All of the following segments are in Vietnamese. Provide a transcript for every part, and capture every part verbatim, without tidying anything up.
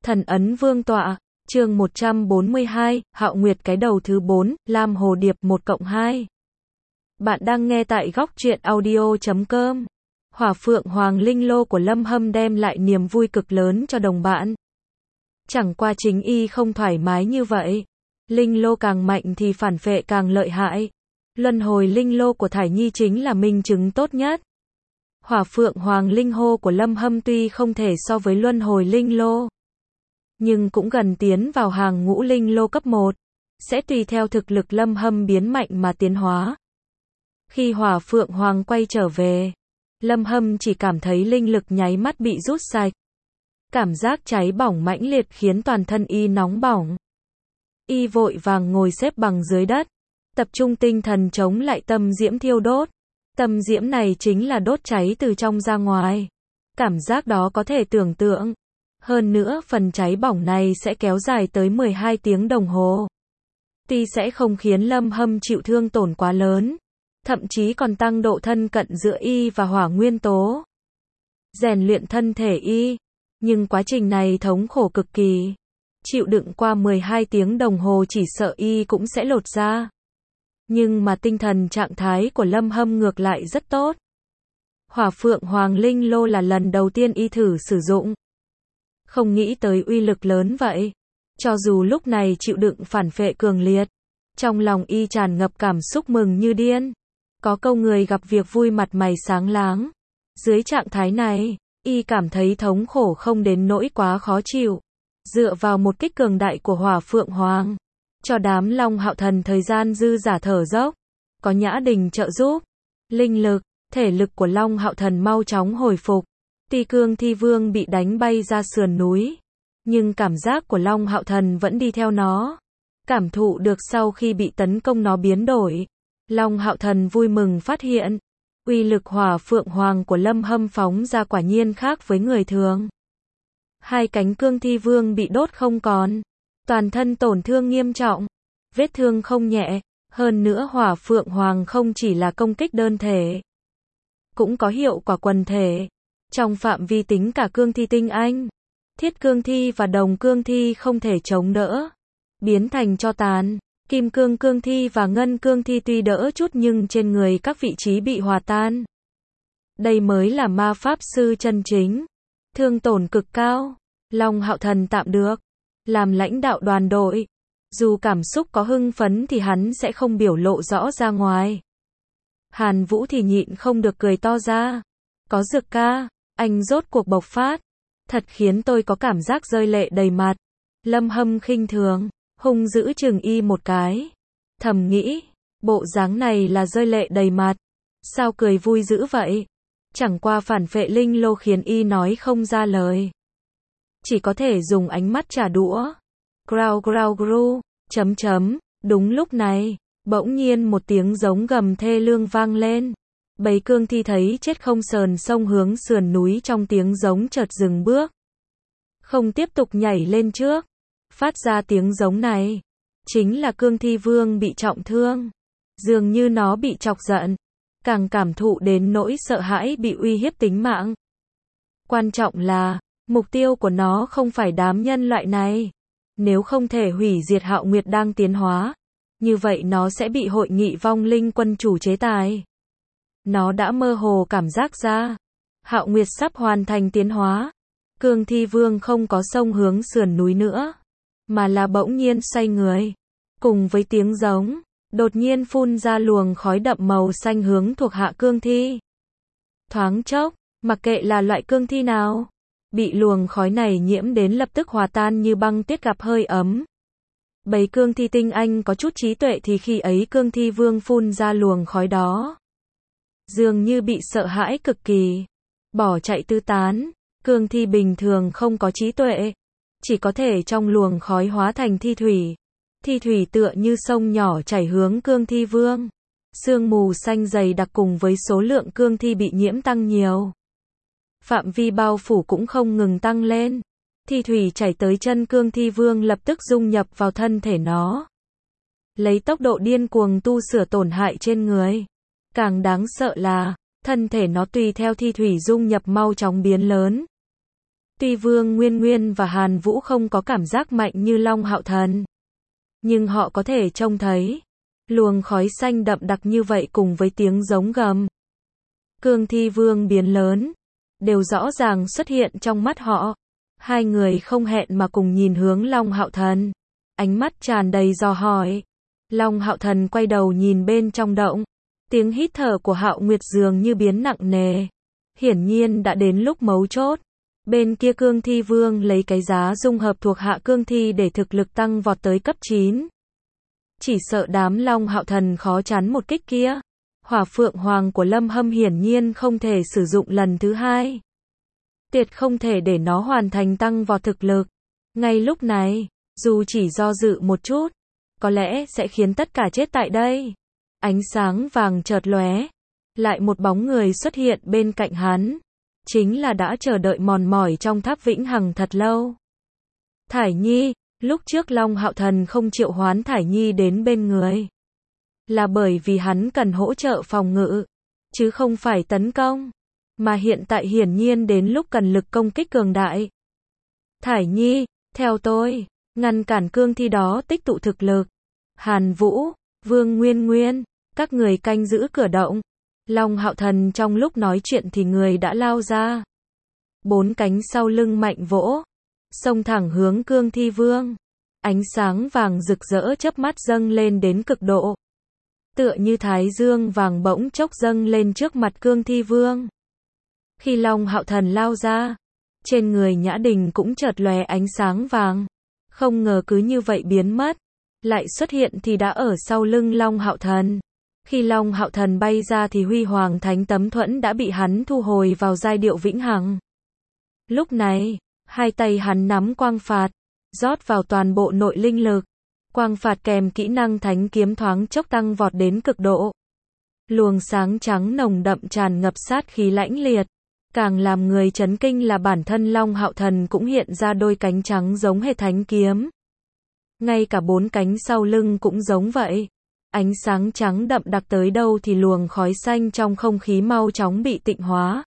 Thần ấn vương tọa, chương một trăm bốn mươi hai, Hạo Nguyệt cái đầu thứ bốn, Lam Hồ Điệp một cộng hai. Bạn đang nghe tại góc truyện audio chấm com. Hỏa Phượng Hoàng Linh Lô của Lâm Hâm đem lại niềm vui cực lớn cho đồng bạn. Chẳng qua chính y không thoải mái như vậy. Linh Lô càng mạnh thì phản phệ càng lợi hại. Luân hồi Linh Lô của Thải Nhi chính là minh chứng tốt nhất. Hỏa Phượng Hoàng Linh Hô của Lâm Hâm tuy không thể so với Luân hồi Linh Lô, nhưng cũng gần tiến vào hàng ngũ Linh Lô cấp một, sẽ tùy theo thực lực Lâm Hâm biến mạnh mà tiến hóa. Khi Hỏa Phượng Hoàng quay trở về, Lâm Hâm chỉ cảm thấy linh lực nháy mắt bị rút sạch. Cảm giác cháy bỏng mãnh liệt khiến toàn thân y nóng bỏng. Y vội vàng ngồi xếp bằng dưới đất, tập trung tinh thần chống lại tâm diễm thiêu đốt. Tâm diễm này chính là đốt cháy từ trong ra ngoài. Cảm giác đó có thể tưởng tượng. Hơn nữa phần cháy bỏng này sẽ kéo dài tới mười hai tiếng đồng hồ. Tuy sẽ không khiến Lâm Hâm chịu thương tổn quá lớn, thậm chí còn tăng độ thân cận giữa y và hỏa nguyên tố, rèn luyện thân thể y, nhưng quá trình này thống khổ cực kỳ. Chịu đựng qua mười hai tiếng đồng hồ chỉ sợ y cũng sẽ lột da. Nhưng mà tinh thần trạng thái của Lâm Hâm ngược lại rất tốt. Hỏa Phượng Hoàng Linh Lô là lần đầu tiên y thử sử dụng. Không nghĩ tới uy lực lớn vậy. Cho dù lúc này chịu đựng phản phệ cường liệt, trong lòng y tràn ngập cảm xúc mừng như điên. Có câu người gặp việc vui mặt mày sáng láng. Dưới trạng thái này, y cảm thấy thống khổ không đến nỗi quá khó chịu. Dựa vào một kích cường đại của Hỏa Phượng Hoàng, cho đám Long Hạo Thần thời gian dư giả thở dốc. Có Nhã Đình trợ giúp, linh lực, thể lực của Long Hạo Thần mau chóng hồi phục. Tuy Cương Thi Vương bị đánh bay ra sườn núi, nhưng cảm giác của Long Hạo Thần vẫn đi theo nó. Cảm thụ được sau khi bị tấn công nó biến đổi. Long Hạo Thần vui mừng phát hiện, uy lực Hỏa Phượng Hoàng của Lâm Hâm phóng ra quả nhiên khác với người thường. Hai cánh Cương Thi Vương bị đốt không còn, toàn thân tổn thương nghiêm trọng, vết thương không nhẹ. Hơn nữa Hỏa Phượng Hoàng không chỉ là công kích đơn thể, cũng có hiệu quả quần thể. Trong phạm vi tính cả Cương Thi tinh anh, Thiết Cương Thi và Đồng Cương Thi không thể chống đỡ, biến thành tro tàn. Kim Cương Cương Thi và Ngân Cương Thi tuy đỡ chút nhưng trên người các vị trí bị hòa tan. Đây mới là ma pháp sư chân chính. Thương tổn cực cao. Long Hạo Thần tạm được làm lãnh đạo đoàn đội, dù cảm xúc có hưng phấn thì hắn sẽ không biểu lộ rõ ra ngoài. Hàn Vũ thì nhịn không được cười to ra. Có Dược ca, anh rốt cuộc bộc phát, thật khiến tôi có cảm giác rơi lệ đầy mặt. Lâm Hâm khinh thường, hung dữ chừng y một cái. Thầm nghĩ, bộ dáng này là rơi lệ đầy mặt, sao cười vui dữ vậy? Chẳng qua phản phệ linh lô khiến y nói không ra lời, chỉ có thể dùng ánh mắt trả đũa. Grau grau gru, chấm chấm. Đúng lúc này, bỗng nhiên một tiếng giống gầm thê lương vang lên. Bầy Cương Thi thấy chết không sờn xông hướng sườn núi, trong tiếng giống chợt dừng bước, không tiếp tục nhảy lên trước. Phát ra tiếng giống này, chính là Cương Thi Vương bị trọng thương. Dường như nó bị chọc giận, càng cảm thụ đến nỗi sợ hãi bị uy hiếp tính mạng. Quan trọng là, mục tiêu của nó không phải đám nhân loại này. Nếu không thể hủy diệt Hạo Nguyệt đang tiến hóa, như vậy nó sẽ bị hội nghị vong linh quân chủ chế tài. Nó đã mơ hồ cảm giác ra, Hạo Nguyệt sắp hoàn thành tiến hóa. Cương Thi Vương không có xông hướng sườn núi nữa, mà là bỗng nhiên xoay người. Cùng với tiếng giống, đột nhiên phun ra luồng khói đậm màu xanh hướng thuộc hạ Cương Thi. Thoáng chốc, mặc kệ là loại Cương Thi nào, bị luồng khói này nhiễm đến lập tức hòa tan như băng tuyết gặp hơi ấm. Bầy Cương Thi tinh anh có chút trí tuệ thì khi ấy Cương Thi Vương phun ra luồng khói đó, dường như bị sợ hãi cực kỳ, bỏ chạy tứ tán. Cương Thi bình thường không có trí tuệ, chỉ có thể trong luồng khói hóa thành thi thủy. Thi thủy tựa như sông nhỏ chảy hướng Cương Thi Vương. Sương mù xanh dày đặc cùng với số lượng Cương Thi bị nhiễm tăng nhiều, phạm vi bao phủ cũng không ngừng tăng lên. Thi thủy chảy tới chân Cương Thi Vương lập tức dung nhập vào thân thể nó, lấy tốc độ điên cuồng tu sửa tổn hại trên người. Càng đáng sợ là, thân thể nó tùy theo thi thủy dung nhập mau chóng biến lớn. Tuy Vương Nguyên Nguyên và Hàn Vũ không có cảm giác mạnh như Long Hạo Thần, nhưng họ có thể trông thấy luồng khói xanh đậm đặc như vậy cùng với tiếng giống gầm Cương Thi Vương biến lớn, đều rõ ràng xuất hiện trong mắt họ. Hai người không hẹn mà cùng nhìn hướng Long Hạo Thần, ánh mắt tràn đầy dò hỏi. Long Hạo Thần quay đầu nhìn bên trong động, tiếng hít thở của Hạo Nguyệt dường như biến nặng nề. Hiển nhiên đã đến lúc mấu chốt. Bên kia Cương Thi Vương lấy cái giá dung hợp thuộc hạ Cương Thi để thực lực tăng vọt tới cấp chín. Chỉ sợ đám Long Hạo Thần khó chắn một kích kia. Hỏa Phượng Hoàng của Lâm Hâm hiển nhiên không thể sử dụng lần thứ hai. Tuyệt không thể để nó hoàn thành tăng vọt thực lực. Ngay lúc này, dù chỉ do dự một chút, có lẽ sẽ khiến tất cả chết tại đây. Ánh sáng vàng chợt lóe, lại một bóng người xuất hiện bên cạnh hắn. Chính là đã chờ đợi mòn mỏi trong tháp Vĩnh Hằng thật lâu. Thải Nhi, lúc trước Long Hạo Thần không triệu hoán Thải Nhi đến bên người, là bởi vì hắn cần hỗ trợ phòng ngự, chứ không phải tấn công. Mà hiện tại hiển nhiên đến lúc cần lực công kích cường đại. Thải Nhi, theo tôi, ngăn cản cương thi đó tích tụ thực lực. Hàn Vũ, Vương Nguyên Nguyên, các người canh giữ cửa động. Long Hạo Thần trong lúc nói chuyện thì người đã lao ra. Bốn cánh sau lưng mạnh vỗ, xông thẳng hướng Cương Thi Vương. Ánh sáng vàng rực rỡ chớp mắt dâng lên đến cực độ. Tựa như thái dương vàng bỗng chốc dâng lên trước mặt Cương Thi Vương. Khi Long Hạo Thần lao ra, trên người Nhã Đình cũng chợt lóe ánh sáng vàng. Không ngờ cứ như vậy biến mất, lại xuất hiện thì đã ở sau lưng Long Hạo Thần. Khi Long Hạo Thần bay ra thì Huy Hoàng Thánh Tấm Thuẫn đã bị hắn thu hồi vào giai điệu vĩnh hằng. Lúc này, hai tay hắn nắm quang phạt, rót vào toàn bộ nội linh lực. Quang phạt kèm kỹ năng thánh kiếm thoáng chốc tăng vọt đến cực độ. Luồng sáng trắng nồng đậm tràn ngập sát khí lãnh liệt. Càng làm người chấn kinh là bản thân Long Hạo Thần cũng hiện ra đôi cánh trắng giống hệt thánh kiếm. Ngay cả bốn cánh sau lưng cũng giống vậy. Ánh sáng trắng đậm đặc tới đâu thì luồng khói xanh trong không khí mau chóng bị tịnh hóa.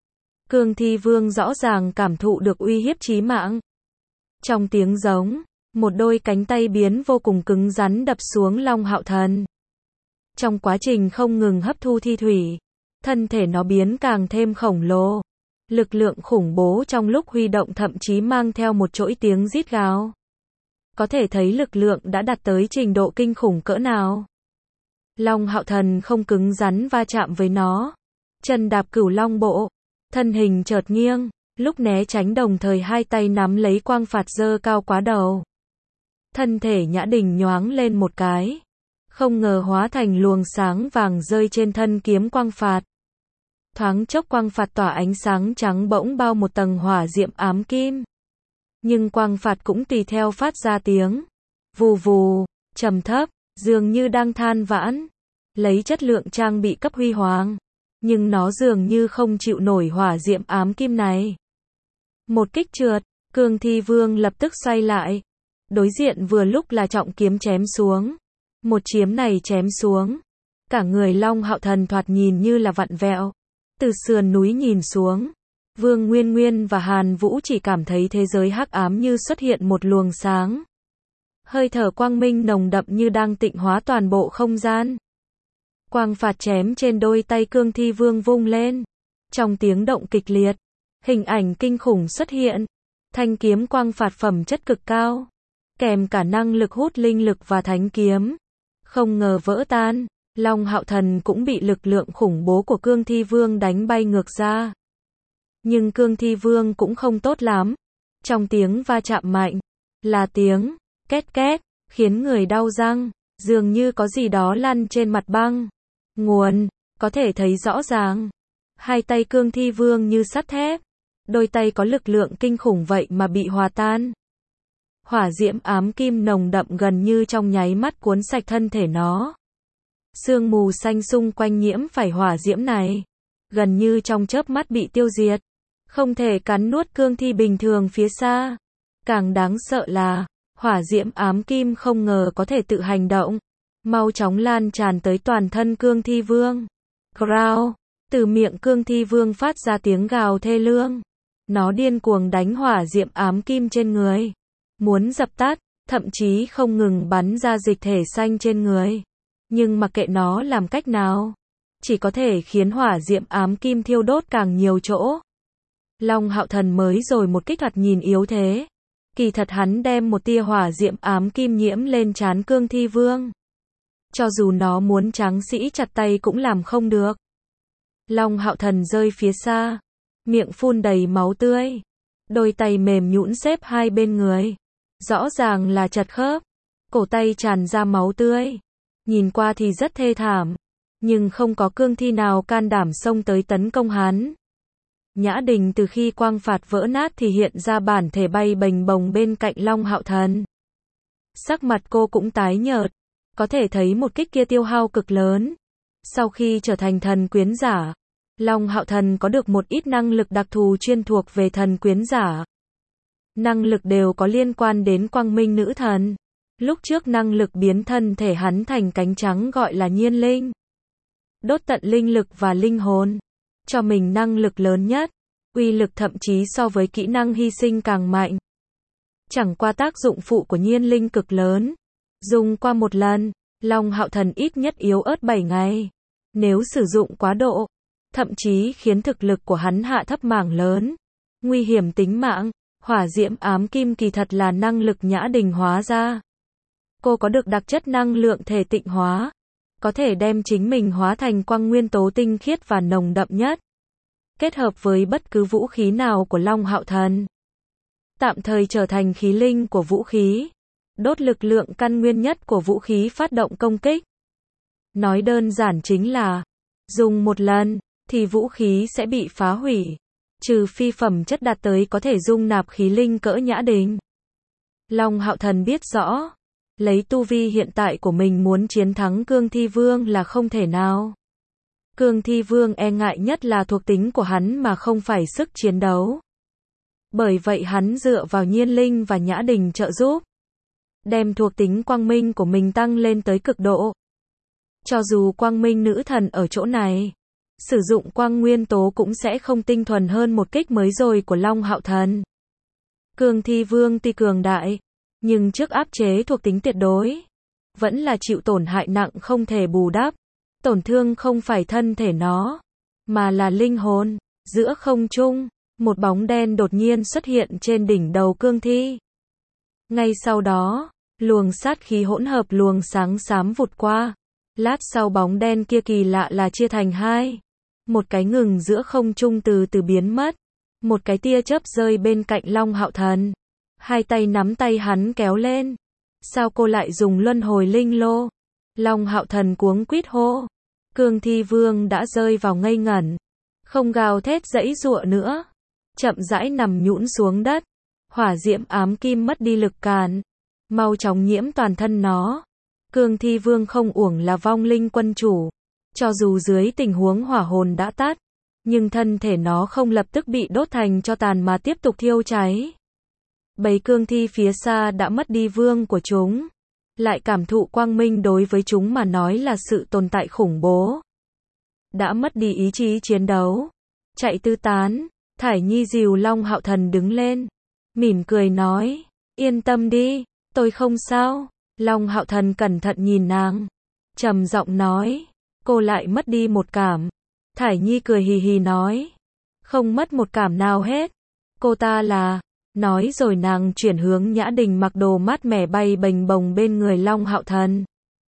Cương Thi Vương rõ ràng cảm thụ được uy hiếp chí mạng. Trong tiếng giống, một đôi cánh tay biến vô cùng cứng rắn đập xuống Long Hạo Thần. Trong quá trình không ngừng hấp thu thi thủy, thân thể nó biến càng thêm khổng lồ. Lực lượng khủng bố trong lúc huy động thậm chí mang theo một chuỗi tiếng rít gào. Có thể thấy lực lượng đã đạt tới trình độ kinh khủng cỡ nào. Long Hạo Thần không cứng rắn va chạm với nó. Chân đạp Cửu Long bộ, thân hình chợt nghiêng, lúc né tránh đồng thời hai tay nắm lấy quang phạt giơ cao quá đầu. Thân thể Nhã Đình nhoáng lên một cái, không ngờ hóa thành luồng sáng vàng rơi trên thân kiếm quang phạt. Thoáng chốc quang phạt tỏa ánh sáng trắng bỗng bao một tầng hỏa diệm ám kim. Nhưng quang phạt cũng tùy theo phát ra tiếng vù vù, trầm thấp, dường như đang than vãn, lấy chất lượng trang bị cấp huy hoàng, nhưng nó dường như không chịu nổi hỏa diệm ám kim này. Một kích trượt, Cương Thi Vương lập tức xoay lại, đối diện vừa lúc là trọng kiếm chém xuống. Một chiếm này chém xuống, cả người Long Hạo Thần thoạt nhìn như là vặn vẹo. Từ sườn núi nhìn xuống, Vương Nguyên Nguyên và Hàn Vũ chỉ cảm thấy thế giới hắc ám như xuất hiện một luồng sáng. Hơi thở quang minh nồng đậm như đang tịnh hóa toàn bộ không gian. Quang phạt chém trên đôi tay Cương Thi Vương vung lên. Trong tiếng động kịch liệt, hình ảnh kinh khủng xuất hiện. Thanh kiếm quang phạt phẩm chất cực cao, kèm cả năng lực hút linh lực và thánh kiếm. Không ngờ vỡ tan, Long Hạo Thần cũng bị lực lượng khủng bố của Cương Thi Vương đánh bay ngược ra. Nhưng Cương Thi Vương cũng không tốt lắm. Trong tiếng va chạm mạnh, là tiếng két két, khiến người đau răng, dường như có gì đó lăn trên mặt băng. Nguồn, có thể thấy rõ ràng. Hai tay Cương Thi Vương như sắt thép. Đôi tay có lực lượng kinh khủng vậy mà bị hòa tan. Hỏa diễm ám kim nồng đậm gần như trong nháy mắt cuốn sạch thân thể nó. Sương mù xanh xung quanh nhiễm phải hỏa diễm này, gần như trong chớp mắt bị tiêu diệt. Không thể cắn nuốt cương thi bình thường phía xa. Càng đáng sợ là, hỏa diễm ám kim không ngờ có thể tự hành động, mau chóng lan tràn tới toàn thân Cương Thi Vương. Growl, từ miệng Cương Thi Vương phát ra tiếng gào thê lương. Nó điên cuồng đánh hỏa diệm ám kim trên người. Muốn dập tắt, thậm chí không ngừng bắn ra dịch thể xanh trên người. Nhưng mặc kệ nó làm cách nào, chỉ có thể khiến hỏa diệm ám kim thiêu đốt càng nhiều chỗ. Long Hạo Thần mới rồi một kích thoạt nhìn yếu thế. Kỳ thật hắn đem một tia hỏa diệm ám kim nhiễm lên trán Cương Thi Vương. Cho dù nó muốn tráng sĩ chặt tay cũng làm không được. Long Hạo Thần rơi phía xa, miệng phun đầy máu tươi, đôi tay mềm nhũn xếp hai bên người, rõ ràng là chật khớp, cổ tay tràn ra máu tươi, nhìn qua thì rất thê thảm, nhưng không có cương thi nào can đảm xông tới tấn công hắn. Nhã Đình từ khi quang phạt vỡ nát thì hiện ra bản thể bay bềnh bồng bên cạnh Long Hạo Thần. Sắc mặt cô cũng tái nhợt, có thể thấy một kích kia tiêu hao cực lớn. Sau khi trở thành thần quyến giả, Long Hạo Thần có được một ít năng lực đặc thù chuyên thuộc về thần quyến giả. Năng lực đều có liên quan đến quang minh nữ thần. Lúc trước năng lực biến thân thể hắn thành cánh trắng gọi là nhiên linh. Đốt tận linh lực và linh hồn, cho mình năng lực lớn nhất, uy lực thậm chí so với kỹ năng hy sinh càng mạnh. Chẳng qua tác dụng phụ của nhiên linh cực lớn. Dùng qua một lần, Long Hạo Thần ít nhất yếu ớt bảy ngày. Nếu sử dụng quá độ, thậm chí khiến thực lực của hắn hạ thấp mảng lớn. Nguy hiểm tính mạng, hỏa diệm ám kim kỳ thật là năng lực Nhã Đình hóa ra. Cô có được đặc chất năng lượng thể tịnh hóa, có thể đem chính mình hóa thành quang nguyên tố tinh khiết và nồng đậm nhất, kết hợp với bất cứ vũ khí nào của Long Hạo Thần, tạm thời trở thành khí linh của vũ khí, đốt lực lượng căn nguyên nhất của vũ khí phát động công kích. Nói đơn giản chính là, dùng một lần, thì vũ khí sẽ bị phá hủy, trừ phi phẩm chất đạt tới có thể dung nạp khí linh cỡ Nhã Đình. Long Hạo Thần biết rõ, lấy tu vi hiện tại của mình muốn chiến thắng Cương Thi Vương là không thể nào. Cương Thi Vương e ngại nhất là thuộc tính của hắn mà không phải sức chiến đấu. Bởi vậy hắn dựa vào nhiên linh và Nhã Đình trợ giúp, đem thuộc tính quang minh của mình tăng lên tới cực độ. Cho dù quang minh nữ thần ở chỗ này, sử dụng quang nguyên tố cũng sẽ không tinh thuần hơn một kích mới rồi của Long Hạo Thần. Cương Thi Vương tuy cường đại, nhưng trước áp chế thuộc tính tuyệt đối, vẫn là chịu tổn hại nặng không thể bù đắp. Tổn thương không phải thân thể nó, mà là linh hồn. Giữa không trung, một bóng đen đột nhiên xuất hiện trên đỉnh đầu Cương Thi. Ngay sau đó, luồng sát khí hỗn hợp luồng sáng xám vụt qua. Lát sau bóng đen kia kỳ lạ là chia thành hai. Một cái ngừng giữa không trung từ từ biến mất. Một cái tia chớp rơi bên cạnh Long Hạo Thần. Hai tay nắm tay hắn kéo lên. Sao cô lại dùng luân hồi linh lô? Long Hạo Thần cuống quýt hô. Cương Thi Vương đã rơi vào ngây ngẩn. Không gào thét giãy giụa nữa. Chậm rãi nằm nhũn xuống đất. Hỏa diệm ám kim mất đi lực cản. Mau chóng nhiễm toàn thân nó. Cương Thi Vương không uổng là vong linh quân chủ. Cho dù dưới tình huống hỏa hồn đã tắt, nhưng thân thể nó không lập tức bị đốt thành tro tàn mà tiếp tục thiêu cháy. Bầy cương thi phía xa đã mất đi vương của chúng, lại cảm thụ quang minh đối với chúng mà nói là sự tồn tại khủng bố. Đã mất đi ý chí chiến đấu, chạy tứ tán. Thải Nhi dìu Long Hạo Thần đứng lên, mỉm cười nói, yên tâm đi, tôi không sao. Long Hạo Thần cẩn thận nhìn nàng, trầm giọng nói, cô lại mất đi một cảm. Thải Nhi cười hì hì nói, không mất một cảm nào hết. Cô ta là... Nói rồi nàng chuyển hướng Nhã Đình mặc đồ mát mẻ bay bềnh bồng bên người Long Hạo Thần.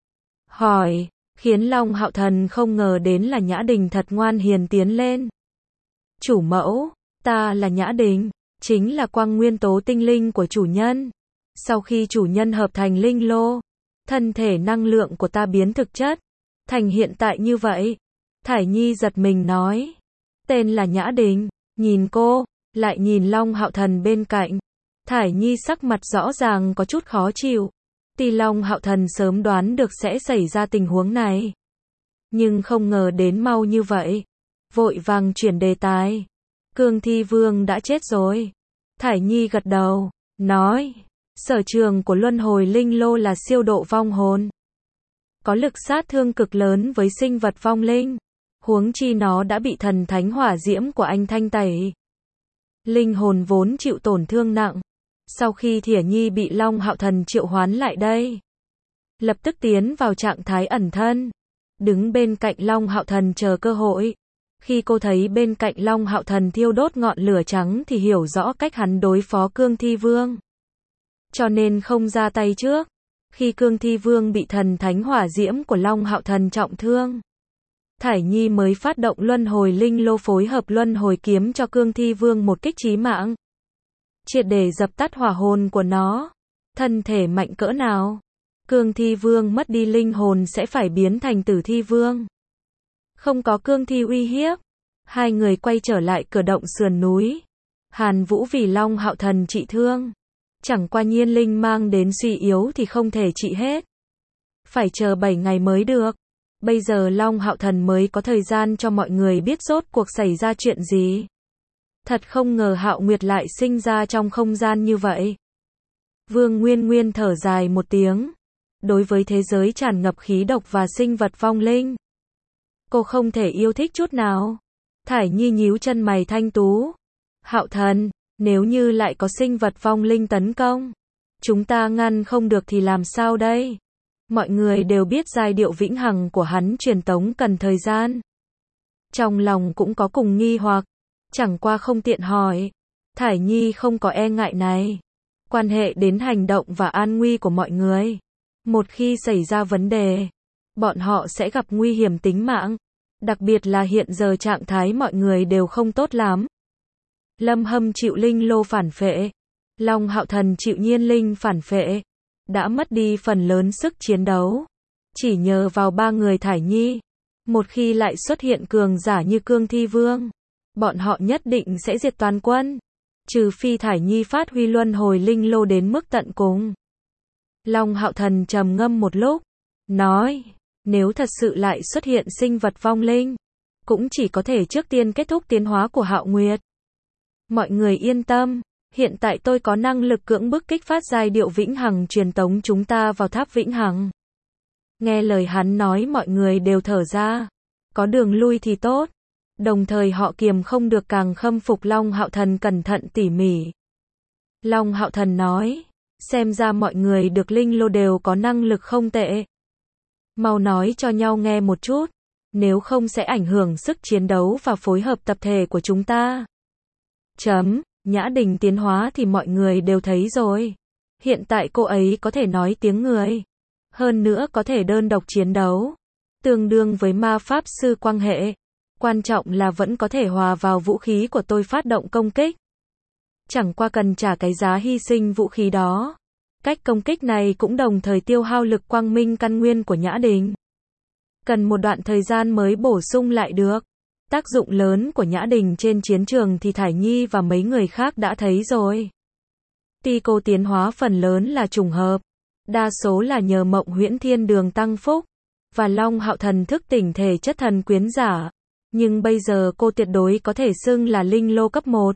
Hỏi, khiến Long Hạo Thần không ngờ đến là Nhã Đình thật ngoan hiền tiến lên. Chủ mẫu, ta là Nhã Đình, chính là quang nguyên tố tinh linh của chủ nhân. Sau khi chủ nhân hợp thành linh lô, thân thể năng lượng của ta biến thực chất, thành hiện tại như vậy. Thải Nhi giật mình nói, tên là Nhã Đình, nhìn cô, lại nhìn Long Hạo Thần bên cạnh. Thải Nhi sắc mặt rõ ràng có chút khó chịu. Tuy Long Hạo Thần sớm đoán được sẽ xảy ra tình huống này, nhưng không ngờ đến mau như vậy. Vội vàng chuyển đề tài. Cương Thi Vương đã chết rồi. Thải Nhi gật đầu, nói, sở trường của luân hồi linh lô là siêu độ vong hồn, có lực sát thương cực lớn với sinh vật vong linh. Huống chi nó đã bị thần thánh hỏa diễm của anh thanh tẩy. linh hồn vốn chịu tổn thương nặng. Sau khi Thỉa Nhi bị Long Hạo Thần triệu hoán lại đây, lập tức tiến vào trạng thái ẩn thân, đứng bên cạnh Long Hạo Thần chờ cơ hội. Khi cô thấy bên cạnh Long Hạo Thần thiêu đốt ngọn lửa trắng thì hiểu rõ cách hắn đối phó Cương Thi Vương, cho nên không ra tay trước. Khi Cương Thi Vương bị thần thánh hỏa diễm của Long Hạo Thần trọng thương, Thải Nhi mới phát động luân hồi linh lô phối hợp luân hồi kiếm cho Cương Thi Vương một kích chí mạng, triệt để dập tắt hỏa hồn của nó. Thân thể mạnh cỡ nào, Cương Thi Vương mất đi linh hồn sẽ phải biến thành Tử Thi Vương. Không có cương thi uy hiếp, hai người quay trở lại cửa động sườn núi. Hàn Vũ vì Long Hạo Thần trị thương, chẳng qua nhiên linh mang đến suy yếu thì không thể trị hết, phải chờ bảy ngày mới được. Bây giờ Long Hạo Thần mới có thời gian cho mọi người biết rốt cuộc xảy ra chuyện gì. Thật không ngờ Hạo Nguyệt lại sinh ra trong không gian như vậy. Vương Nguyên Nguyên thở dài một tiếng. Đối với thế giới tràn ngập khí độc và sinh vật vong linh, cô không thể yêu thích chút nào. Thải Nhi nhíu chân mày thanh tú. Hạo Thần, nếu như lại có sinh vật vong linh tấn công, chúng ta ngăn không được thì làm sao đây? Mọi người đều biết giai điệu vĩnh hằng của hắn truyền tống cần thời gian. Trong lòng cũng có cùng nghi hoặc, chẳng qua không tiện hỏi. Thải Nhi không có e ngại này. Quan hệ đến hành động và an nguy của mọi người. Một khi xảy ra vấn đề, bọn họ sẽ gặp nguy hiểm tính mạng. Đặc biệt là hiện giờ trạng thái mọi người đều không tốt lắm. Lâm Hâm chịu linh lô phản phệ, Long Hạo Thần chịu nhiên linh phản phệ, đã mất đi phần lớn sức chiến đấu. Chỉ nhờ vào ba người Thải Nhi, một khi lại xuất hiện cường giả như Cương Thi Vương, bọn họ nhất định sẽ diệt toàn quân. Trừ phi Thải Nhi phát huy luân hồi linh lô đến mức tận cùng. Long Hạo Thần trầm ngâm một lúc, nói, nếu thật sự lại xuất hiện sinh vật vong linh, cũng chỉ có thể trước tiên kết thúc tiến hóa của Hạo Nguyệt. Mọi người yên tâm, hiện tại tôi có năng lực cưỡng bức kích phát giai điệu vĩnh hằng truyền tống chúng ta vào tháp vĩnh hằng. Nghe lời hắn nói mọi người đều thở ra, có đường lui thì tốt. Đồng thời họ kiềm không được càng khâm phục Long Hạo Thần cẩn thận tỉ mỉ. Long Hạo Thần nói, xem ra mọi người được linh lô đều có năng lực không tệ. Mau nói cho nhau nghe một chút, nếu không sẽ ảnh hưởng sức chiến đấu và phối hợp tập thể của chúng ta. Chấm, Nhã Đình tiến hóa thì mọi người đều thấy rồi. Hiện tại cô ấy có thể nói tiếng người, hơn nữa có thể đơn độc chiến đấu, tương đương với ma pháp sư quang hệ. Quan trọng là vẫn có thể hòa vào vũ khí của tôi phát động công kích. Chẳng qua cần trả cái giá hy sinh vũ khí đó. Cách công kích này cũng đồng thời tiêu hao lực quang minh căn nguyên của Nhã Đình. Cần một đoạn thời gian mới bổ sung lại được. Tác dụng lớn của Nhã Đình trên chiến trường thì Thải Nhi và mấy người khác đã thấy rồi. Tuy cô tiến hóa phần lớn là trùng hợp, đa số là nhờ Mộng Huyễn Thiên Đường tăng phúc, và Long Hạo Thần thức tỉnh thể chất thần quyến giả. Nhưng bây giờ cô tuyệt đối có thể xưng là linh lô cấp một.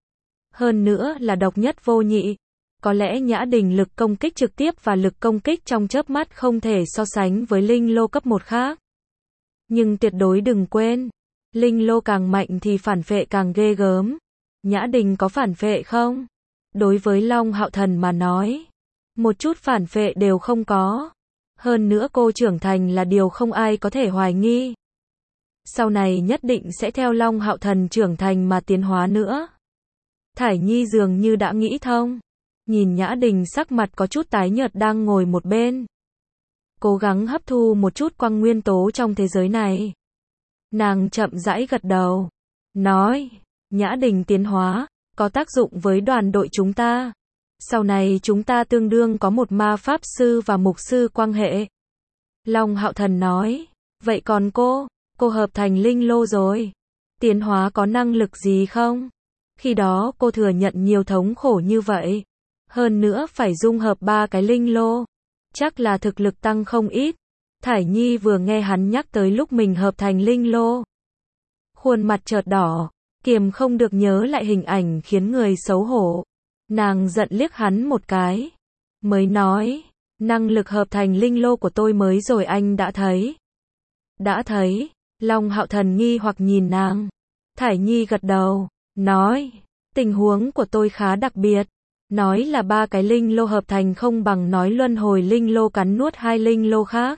Hơn nữa là độc nhất vô nhị. Có lẽ Nhã Đình lực công kích trực tiếp và lực công kích trong chớp mắt không thể so sánh với linh lô cấp một khác. Nhưng tuyệt đối đừng quên, linh lô càng mạnh thì phản phệ càng ghê gớm. Nhã Đình có phản phệ không? Đối với Long Hạo Thần mà nói, một chút phản phệ đều không có. Hơn nữa cô trưởng thành là điều không ai có thể hoài nghi. Sau này nhất định sẽ theo Long Hạo Thần trưởng thành mà tiến hóa nữa. Thải Nhi dường như đã nghĩ thông. Nhìn Nhã Đình sắc mặt có chút tái nhợt đang ngồi một bên. Cố gắng hấp thu một chút quang nguyên tố trong thế giới này. Nàng chậm rãi gật đầu. Nói, Nhã Đình tiến hóa, có tác dụng với đoàn đội chúng ta. Sau này chúng ta tương đương có một ma pháp sư và mục sư quang hệ. Long Hạo Thần nói, vậy còn cô? Cô hợp thành linh lô rồi. Tiến hóa có năng lực gì không? Khi đó cô thừa nhận nhiều thống khổ như vậy. Hơn nữa phải dung hợp ba cái linh lô. Chắc là thực lực tăng không ít. Thải Nhi vừa nghe hắn nhắc tới lúc mình hợp thành linh lô. Khuôn mặt chợt đỏ, kiềm không được nhớ lại hình ảnh khiến người xấu hổ. Nàng giận liếc hắn một cái. Mới nói, năng lực hợp thành linh lô của tôi mới rồi anh đã thấy. Đã thấy. Long Hạo Thần nghi hoặc nhìn nàng. Thải Nhi gật đầu, nói, Tình huống của tôi khá đặc biệt. Nói là ba cái linh lô hợp thành không bằng nói luân hồi linh lô cắn nuốt hai linh lô khác.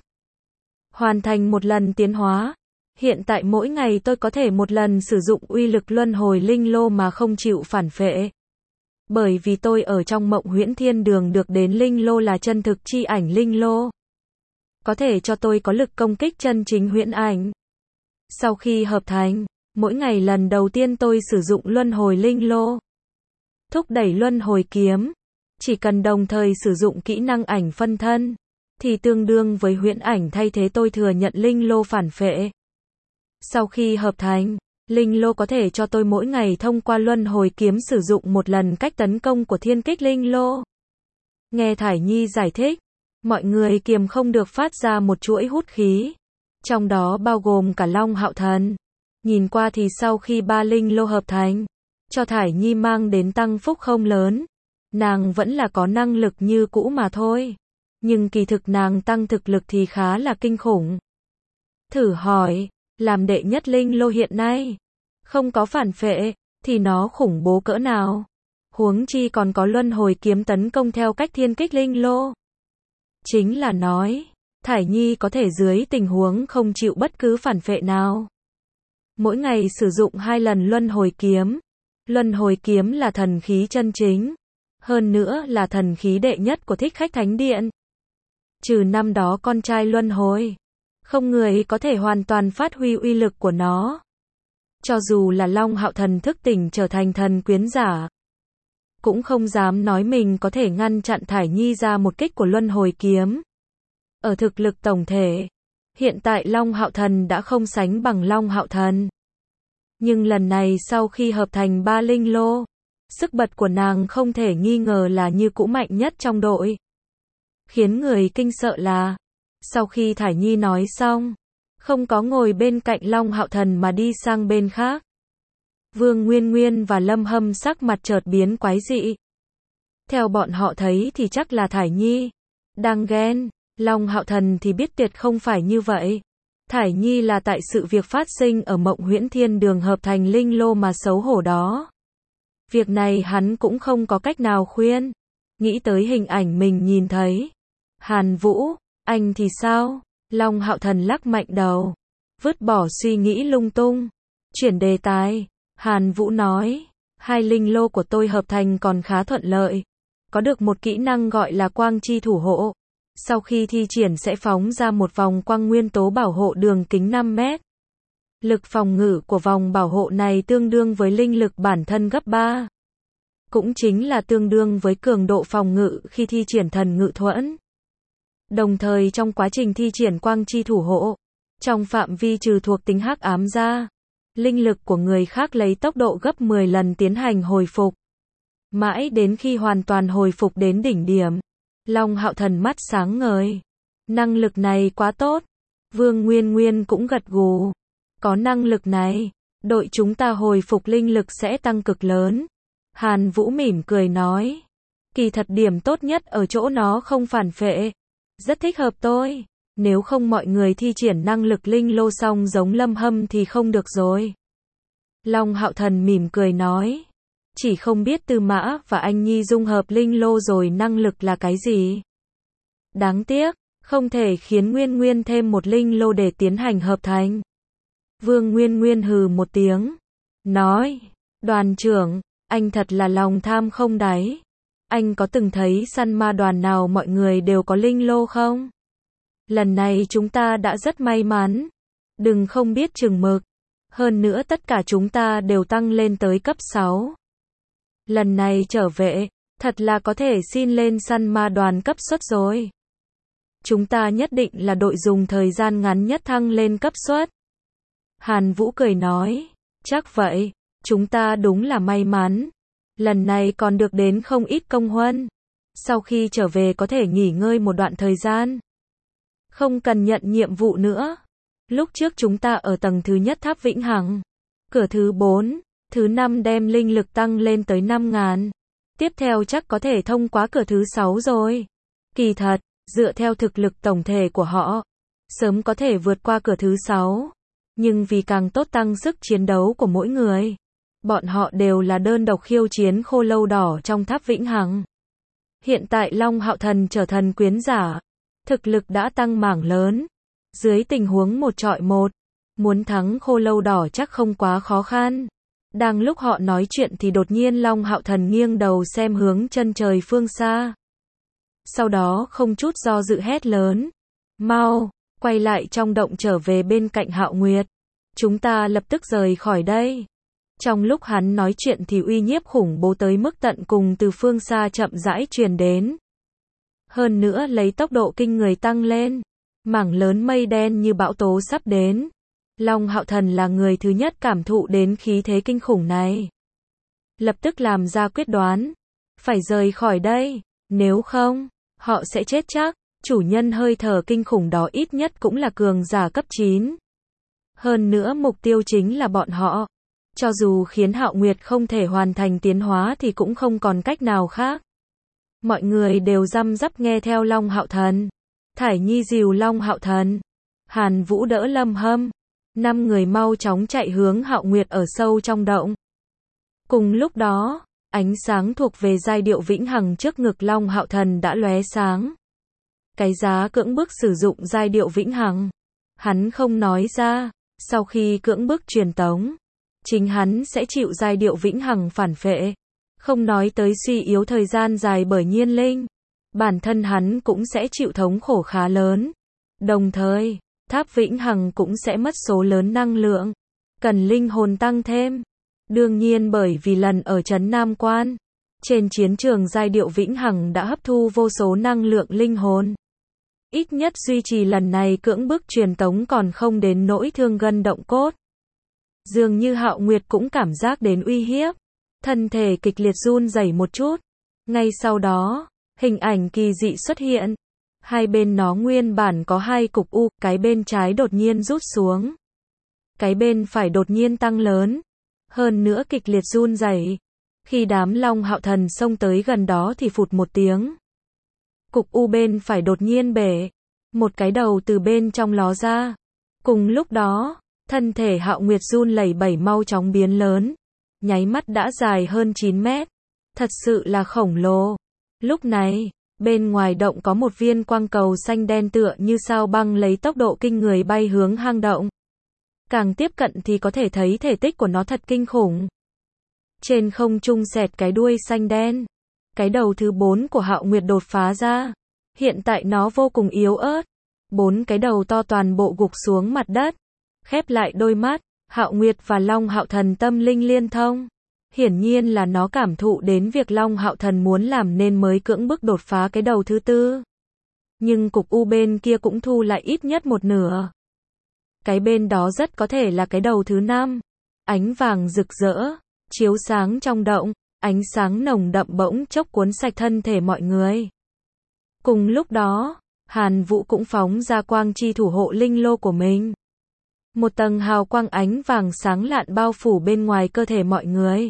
Hoàn thành một lần tiến hóa. Hiện tại mỗi ngày tôi có thể một lần sử dụng uy lực luân hồi linh lô mà không chịu phản phệ. Bởi vì tôi ở trong mộng huyễn thiên đường được đến linh lô là chân thực chi ảnh linh lô. Có thể cho tôi có lực công kích chân chính huyễn ảnh. Sau khi hợp thành, mỗi ngày lần đầu tiên tôi sử dụng luân hồi linh lô. Thúc đẩy luân hồi kiếm. Chỉ cần đồng thời sử dụng kỹ năng ảnh phân thân, thì tương đương với huyễn ảnh thay thế tôi thừa nhận linh lô phản phệ. Sau khi hợp thành, linh lô có thể cho tôi mỗi ngày thông qua luân hồi kiếm sử dụng một lần cách tấn công của thiên kích linh lô. Nghe Thải Nhi giải thích, mọi người kiềm không được phát ra một chuỗi hút khí. Trong đó bao gồm cả Long Hạo Thần. Nhìn qua thì sau khi ba linh lô hợp thành, cho Thải Nhi mang đến tăng phúc không lớn. Nàng vẫn là có năng lực như cũ mà thôi. Nhưng kỳ thực nàng tăng thực lực thì khá là kinh khủng. Thử hỏi, làm đệ nhất linh lô hiện nay, không có phản phệ, thì nó khủng bố cỡ nào? Huống chi còn có luân hồi kiếm tấn công theo cách thiên kích linh lô. Chính là nói, Thải Nhi có thể dưới tình huống không chịu bất cứ phản phệ nào. Mỗi ngày sử dụng hai lần luân hồi kiếm. Luân hồi kiếm là thần khí chân chính. Hơn nữa là thần khí đệ nhất của Thích Khách Thánh Điện. Trừ năm đó con trai luân hồi, không người có thể hoàn toàn phát huy uy lực của nó. Cho dù là Long Hạo Thần thức tỉnh trở thành thần quyến giả, cũng không dám nói mình có thể ngăn chặn Thải Nhi ra một kích của luân hồi kiếm. Ở thực lực tổng thể, hiện tại Long Hạo Thần đã không sánh bằng Long Hạo Thần. Nhưng lần này sau khi hợp thành ba linh lô, sức bật của nàng không thể nghi ngờ là như cũ mạnh nhất trong đội. Khiến người kinh sợ là, sau khi Thải Nhi nói xong, không có ngồi bên cạnh Long Hạo Thần mà đi sang bên khác. Vương Nguyên Nguyên và Lâm Hâm sắc mặt chợt biến quái dị. Theo bọn họ thấy thì chắc là Thải Nhi đang ghen. Long Hạo Thần thì biết tuyệt không phải như vậy. Thải Nhi là tại sự việc phát sinh ở mộng huyễn thiên đường hợp thành linh lô mà xấu hổ đó. Việc này hắn cũng không có cách nào khuyên. Nghĩ tới hình ảnh mình nhìn thấy. Hàn Vũ, anh thì sao? Long Hạo Thần lắc mạnh đầu, vứt bỏ suy nghĩ lung tung, chuyển đề tài. Hàn Vũ nói, hai linh lô của tôi hợp thành còn khá thuận lợi. Có được một kỹ năng gọi là quang chi thủ hộ. Sau khi thi triển sẽ phóng ra một vòng quang nguyên tố bảo hộ đường kính năm mét. Lực phòng ngự của vòng bảo hộ này tương đương với linh lực bản thân gấp ba. Cũng chính là tương đương với cường độ phòng ngự khi thi triển thần ngự thuẫn. Đồng thời trong quá trình thi triển quang chi thủ hộ, trong phạm vi trừ thuộc tính hắc ám ra, linh lực của người khác lấy tốc độ gấp mười lần tiến hành hồi phục. Mãi đến khi hoàn toàn hồi phục đến đỉnh điểm, Long Hạo Thần mắt sáng ngời. Năng lực này quá tốt. Vương Nguyên Nguyên cũng gật gù. Có năng lực này, đội chúng ta hồi phục linh lực sẽ tăng cực lớn. Hàn Vũ mỉm cười nói. Kỳ thật điểm tốt nhất ở chỗ nó không phản phệ. Rất thích hợp tôi. Nếu không mọi người thi triển năng lực linh lô xong giống Lâm Hâm thì không được rồi. Long Hạo Thần mỉm cười nói. Chỉ không biết Tư Mã và anh Nhi dung hợp linh lô rồi năng lực là cái gì. Đáng tiếc, không thể khiến Nguyên Nguyên thêm một linh lô để tiến hành hợp thành. Vương Nguyên Nguyên hừ một tiếng. Nói, đoàn trưởng, anh thật là lòng tham không đáy. Anh có từng thấy săn ma đoàn nào mọi người đều có linh lô không? Lần này chúng ta đã rất may mắn. Đừng không biết chừng mực. Hơn nữa tất cả chúng ta đều tăng lên tới cấp sáu. Lần này trở về, thật là có thể xin lên săn ma đoàn cấp suất rồi. Chúng ta nhất định là đội dùng thời gian ngắn nhất thăng lên cấp suất. Hàn Vũ cười nói, chắc vậy, chúng ta đúng là may mắn. Lần này còn được đến không ít công huân. Sau khi trở về có thể nghỉ ngơi một đoạn thời gian. Không cần nhận nhiệm vụ nữa. Lúc trước chúng ta ở tầng thứ nhất tháp Vĩnh Hằng. Cửa thứ bốn, thứ năm đem linh lực tăng lên tới năm ngàn. Tiếp theo chắc có thể thông qua cửa thứ sáu rồi. Kỳ thật, dựa theo thực lực tổng thể của họ, sớm có thể vượt qua cửa thứ sáu. Nhưng vì càng tốt tăng sức chiến đấu của mỗi người. bọn họ đều là đơn độc khiêu chiến khô lâu đỏ trong tháp vĩnh hằng. Hiện tại Long Hạo Thần trở thần quyến giả, thực lực đã tăng mảng lớn. Dưới tình huống một trọi một, muốn thắng khô lâu đỏ chắc không quá khó khăn. Đang lúc họ nói chuyện thì đột nhiên Long Hạo Thần nghiêng đầu xem hướng chân trời phương xa. Sau đó không chút do dự hét lớn. Mau, quay lại trong động trở về bên cạnh Hạo Nguyệt. Chúng ta lập tức rời khỏi đây. Trong lúc hắn nói chuyện thì uy nhiếp khủng bố tới mức tận cùng từ phương xa chậm rãi truyền đến. Hơn nữa lấy tốc độ kinh người tăng lên. Mảng lớn mây đen như bão tố sắp đến. Long Hạo Thần là người thứ nhất cảm thụ đến khí thế kinh khủng này. Lập tức làm ra quyết đoán. Phải rời khỏi đây. Nếu không, họ sẽ chết chắc. Chủ nhân hơi thở kinh khủng đó ít nhất cũng là cường giả cấp chín. Hơn nữa mục tiêu chính là bọn họ. Cho dù khiến Hạo Nguyệt không thể hoàn thành tiến hóa thì cũng không còn cách nào khác. Mọi người đều răm rắp nghe theo Long Hạo Thần. Thải Nhi dìu Long Hạo Thần. Hàn Vũ đỡ Lâm Hâm. Năm người mau chóng chạy hướng Hạo Nguyệt ở sâu trong động. Cùng lúc đó, ánh sáng thuộc về giai điệu vĩnh hằng trước ngực Long Hạo Thần đã lóe sáng. Cái giá cưỡng bức sử dụng giai điệu vĩnh hằng. Hắn không nói ra, sau khi cưỡng bức truyền tống, chính hắn sẽ chịu giai điệu vĩnh hằng phản phệ. Không nói tới suy yếu thời gian dài bởi nhiên linh, bản thân hắn cũng sẽ chịu thống khổ khá lớn. Đồng thời, tháp vĩnh hằng cũng sẽ mất số lớn năng lượng, cần linh hồn tăng thêm. Đương nhiên bởi vì lần ở trấn Nam Quan, trên chiến trường giai điệu vĩnh hằng đã hấp thu vô số năng lượng linh hồn. Ít nhất duy trì lần này cưỡng bức truyền tống còn không đến nỗi thương gân động cốt. Dường như Hạo Nguyệt cũng cảm giác đến uy hiếp. Thân thể kịch liệt run rẩy một chút. Ngay sau đó, hình ảnh kỳ dị xuất hiện. Hai bên nó nguyên bản có hai cục u, cái bên trái đột nhiên rút xuống. Cái bên phải đột nhiên tăng lớn. Hơn nữa kịch liệt run rẩy. Khi đám Long Hạo Thần xông tới gần đó thì phụt một tiếng. Cục u bên phải đột nhiên bể. Một cái đầu từ bên trong ló ra. Cùng lúc đó, thân thể Hạo Nguyệt run lẩy bẩy mau chóng biến lớn. Nháy mắt đã dài hơn chín mét. Thật sự là khổng lồ. Lúc này, bên ngoài động có một viên quang cầu xanh đen tựa như sao băng lấy tốc độ kinh người bay hướng hang động. Càng tiếp cận thì có thể thấy thể tích của nó thật kinh khủng. Trên không trung xẹt cái đuôi xanh đen. Cái đầu thứ bốn của Hạo Nguyệt đột phá ra. Hiện tại nó vô cùng yếu ớt. Bốn cái đầu to toàn bộ gục xuống mặt đất. Khép lại đôi mắt, Hạo Nguyệt và Long Hạo Thần tâm linh liên thông. Hiển nhiên là nó cảm thụ đến việc Long Hạo Thần muốn làm nên mới cưỡng bức đột phá cái đầu thứ tư. Nhưng cục u bên kia cũng thu lại ít nhất một nửa. Cái bên đó rất có thể là cái đầu thứ năm. Ánh vàng rực rỡ, chiếu sáng trong động, ánh sáng nồng đậm bỗng chốc cuốn sạch thân thể mọi người. Cùng lúc đó, Hàn Vũ cũng phóng ra quang chi thủ hộ linh lô của mình. Một tầng hào quang ánh vàng sáng lạn bao phủ bên ngoài cơ thể mọi người.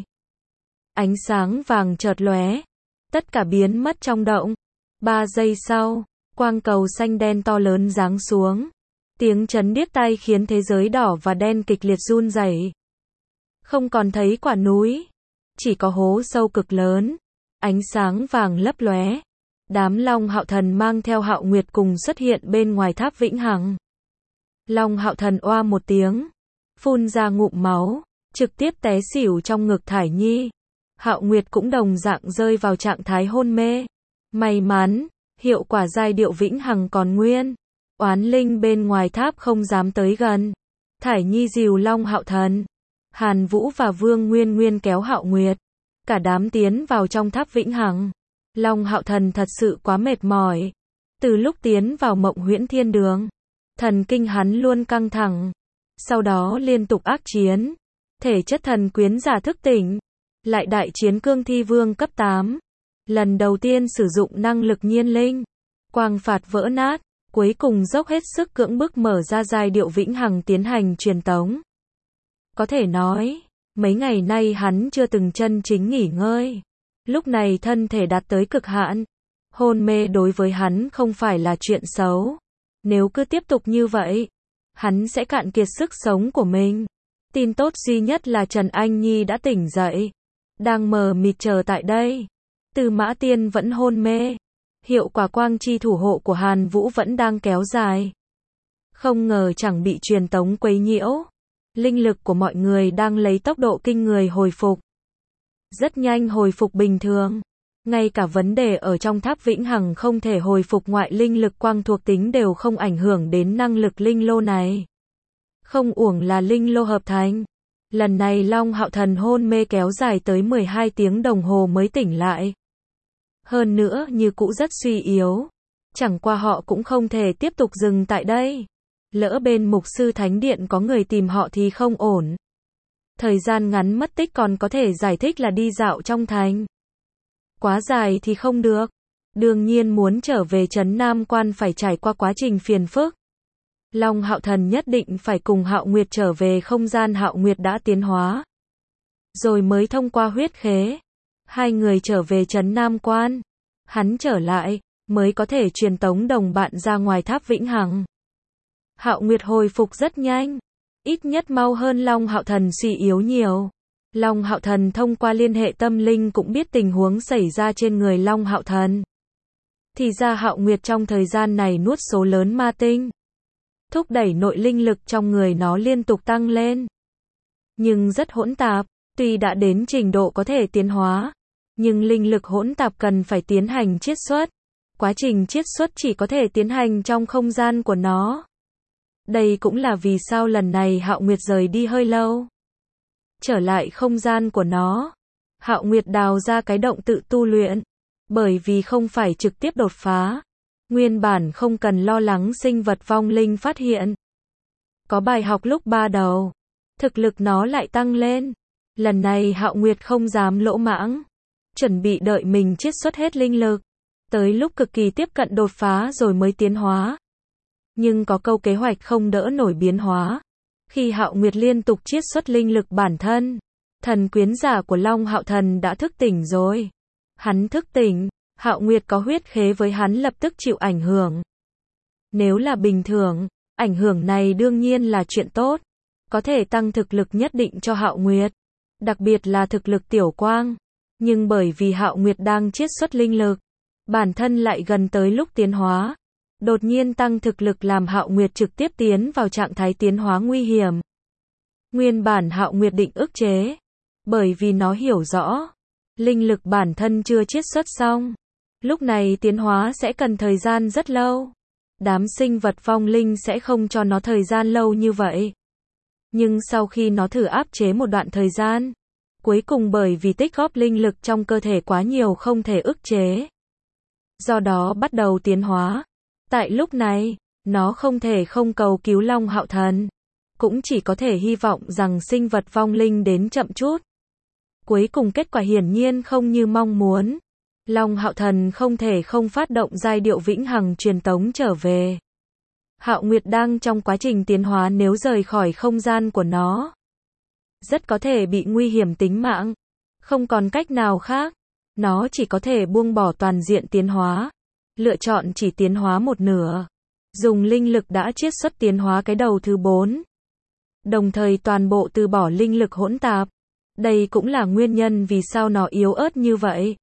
Ánh sáng vàng chợt lóe, tất cả biến mất trong động. Ba giây sau, quang cầu xanh đen to lớn giáng xuống. Tiếng chấn điếc tai khiến thế giới đỏ và đen kịch liệt run rẩy. Không còn thấy quả núi, chỉ có hố sâu cực lớn. Ánh sáng vàng lấp lóe. Đám Long Hạo Thần mang theo Hạo Nguyệt cùng xuất hiện bên ngoài tháp vĩnh hằng. Long Hạo Thần oa một tiếng, phun ra ngụm máu, trực tiếp té xỉu trong ngực Thải Nhi. Hạo Nguyệt cũng đồng dạng rơi vào trạng thái hôn mê. May mắn, hiệu quả giai điệu vĩnh hằng còn nguyên. Oán linh bên ngoài tháp không dám tới gần. Thải Nhi dìu Long Hạo Thần. Hàn Vũ và Vương Nguyên Nguyên kéo Hạo Nguyệt. Cả đám tiến vào trong tháp vĩnh hằng. Long Hạo Thần thật sự quá mệt mỏi. Từ lúc tiến vào Mộng Huyễn Thiên Đường, thần kinh hắn luôn căng thẳng. Sau đó liên tục ác chiến. Thể chất thần quyến giả thức tỉnh. Lại đại chiến cương thi vương cấp tám. Lần đầu tiên sử dụng năng lực nhiên linh. Quang phạt vỡ nát. Cuối cùng dốc hết sức cưỡng bức mở ra giai điệu vĩnh hằng tiến hành truyền tống. Có thể nói, mấy ngày nay hắn chưa từng chân chính nghỉ ngơi. Lúc này thân thể đạt tới cực hạn. Hôn mê đối với hắn không phải là chuyện xấu. Nếu cứ tiếp tục như vậy, hắn sẽ cạn kiệt sức sống của mình. Tin tốt duy nhất là Trần Anh Nhi đã tỉnh dậy. Đang mờ mịt chờ tại đây. Tư Mã Tiên vẫn hôn mê. Hiệu quả quang chi thủ hộ của Hàn Vũ vẫn đang kéo dài. Không ngờ chẳng bị truyền tống quấy nhiễu. Linh lực của mọi người đang lấy tốc độ kinh người hồi phục. Rất nhanh hồi phục bình thường. Ngay cả vấn đề ở trong tháp vĩnh hằng không thể hồi phục ngoại linh lực quang thuộc tính đều không ảnh hưởng đến năng lực linh lô này. Không uổng là linh lô hợp thành. Lần này Long Hạo Thần hôn mê kéo dài tới mười hai tiếng đồng hồ mới tỉnh lại. Hơn nữa như cũ rất suy yếu. Chẳng qua họ cũng không thể tiếp tục dừng tại đây. Lỡ bên mục sư thánh điện có người tìm họ thì không ổn. Thời gian ngắn mất tích còn có thể giải thích là đi dạo trong thành. Quá dài thì không được. Đương nhiên muốn trở về trấn Nam Quan phải trải qua quá trình phiền phức. Long Hạo Thần nhất định phải cùng Hạo Nguyệt trở về không gian Hạo Nguyệt đã tiến hóa. Rồi mới thông qua huyết khế. Hai người trở về trấn Nam Quan. Hắn trở lại, mới có thể truyền tống đồng bạn ra ngoài tháp vĩnh hằng. Hạo Nguyệt hồi phục rất nhanh. Ít nhất mau hơn Long Hạo Thần suy yếu nhiều. Long Hạo Thần thông qua liên hệ tâm linh cũng biết tình huống xảy ra trên người Long Hạo Thần. Thì ra Hạo Nguyệt trong thời gian này nuốt số lớn ma tinh. Thúc đẩy nội linh lực trong người nó liên tục tăng lên. Nhưng rất hỗn tạp, tuy đã đến trình độ có thể tiến hóa. Nhưng linh lực hỗn tạp cần phải tiến hành chiết xuất. Quá trình chiết xuất chỉ có thể tiến hành trong không gian của nó. Đây cũng là vì sao lần này Hạo Nguyệt rời đi hơi lâu. Trở lại không gian của nó. Hạo Nguyệt đào ra cái động tự tu luyện. Bởi vì không phải trực tiếp đột phá. Nguyên bản không cần lo lắng sinh vật vong linh phát hiện. Có bài học lúc ba đầu. Thực lực nó lại tăng lên. Lần này Hạo Nguyệt không dám lỗ mãng. Chuẩn bị đợi mình chiết xuất hết linh lực. Tới lúc cực kỳ tiếp cận đột phá rồi mới tiến hóa. Nhưng có câu kế hoạch không đỡ nổi biến hóa. Khi Hạo Nguyệt liên tục chiết xuất linh lực bản thân. Thần quyến giả của Long Hạo Thần đã thức tỉnh rồi. Hắn thức tỉnh. Hạo Nguyệt có huyết khế với hắn lập tức chịu ảnh hưởng. Nếu là bình thường, ảnh hưởng này đương nhiên là chuyện tốt. Có thể tăng thực lực nhất định cho Hạo Nguyệt. Đặc biệt là thực lực tiểu quang. Nhưng bởi vì Hạo Nguyệt đang chiết xuất linh lực. Bản thân lại gần tới lúc tiến hóa. Đột nhiên tăng thực lực làm Hạo Nguyệt trực tiếp tiến vào trạng thái tiến hóa nguy hiểm. Nguyên bản Hạo Nguyệt định ức chế. Bởi vì nó hiểu rõ. Linh lực bản thân chưa chiết xuất xong. Lúc này tiến hóa sẽ cần thời gian rất lâu. Đám sinh vật vong linh sẽ không cho nó thời gian lâu như vậy. Nhưng sau khi nó thử áp chế một đoạn thời gian. Cuối cùng bởi vì tích góp linh lực trong cơ thể quá nhiều không thể ức chế. Do đó bắt đầu tiến hóa. Tại lúc này, nó không thể không cầu cứu Long Hạo Thần. Cũng chỉ có thể hy vọng rằng sinh vật vong linh đến chậm chút. Cuối cùng kết quả hiển nhiên không như mong muốn. Long Hạo Thần không thể không phát động giai điệu vĩnh hằng truyền tống trở về. Hạo Nguyệt đang trong quá trình tiến hóa nếu rời khỏi không gian của nó. Rất có thể bị nguy hiểm tính mạng. Không còn cách nào khác. Nó chỉ có thể buông bỏ toàn diện tiến hóa. Lựa chọn chỉ tiến hóa một nửa. Dùng linh lực đã chiết xuất tiến hóa cái đầu thứ bốn. Đồng thời toàn bộ từ bỏ linh lực hỗn tạp. Đây cũng là nguyên nhân vì sao nó yếu ớt như vậy.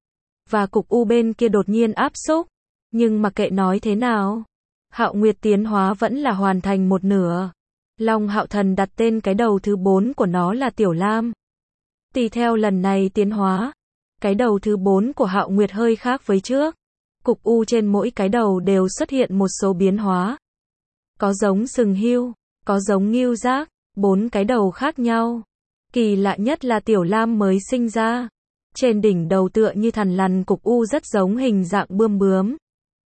Và cục u bên kia đột nhiên áp xúc. Nhưng mặc kệ nói thế nào. Hạo Nguyệt tiến hóa vẫn là hoàn thành một nửa. Long Hạo Thần đặt tên cái đầu thứ bốn của nó là Tiểu Lam. Tùy theo lần này tiến hóa. Cái đầu thứ bốn của Hạo Nguyệt hơi khác với trước. Cục u trên mỗi cái đầu đều xuất hiện một số biến hóa. Có giống sừng hươu, có giống ngưu giác, bốn cái đầu khác nhau. Kỳ lạ nhất là Tiểu Lam mới sinh ra. Trên đỉnh đầu tựa như thằn lằn cục u rất giống hình dạng bươm bướm.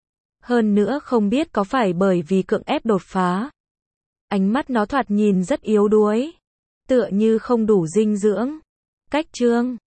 Hơn nữa không biết có phải bởi vì cưỡng ép đột phá. Ánh mắt nó thoạt nhìn rất yếu đuối. Tựa như không đủ dinh dưỡng. Cách chương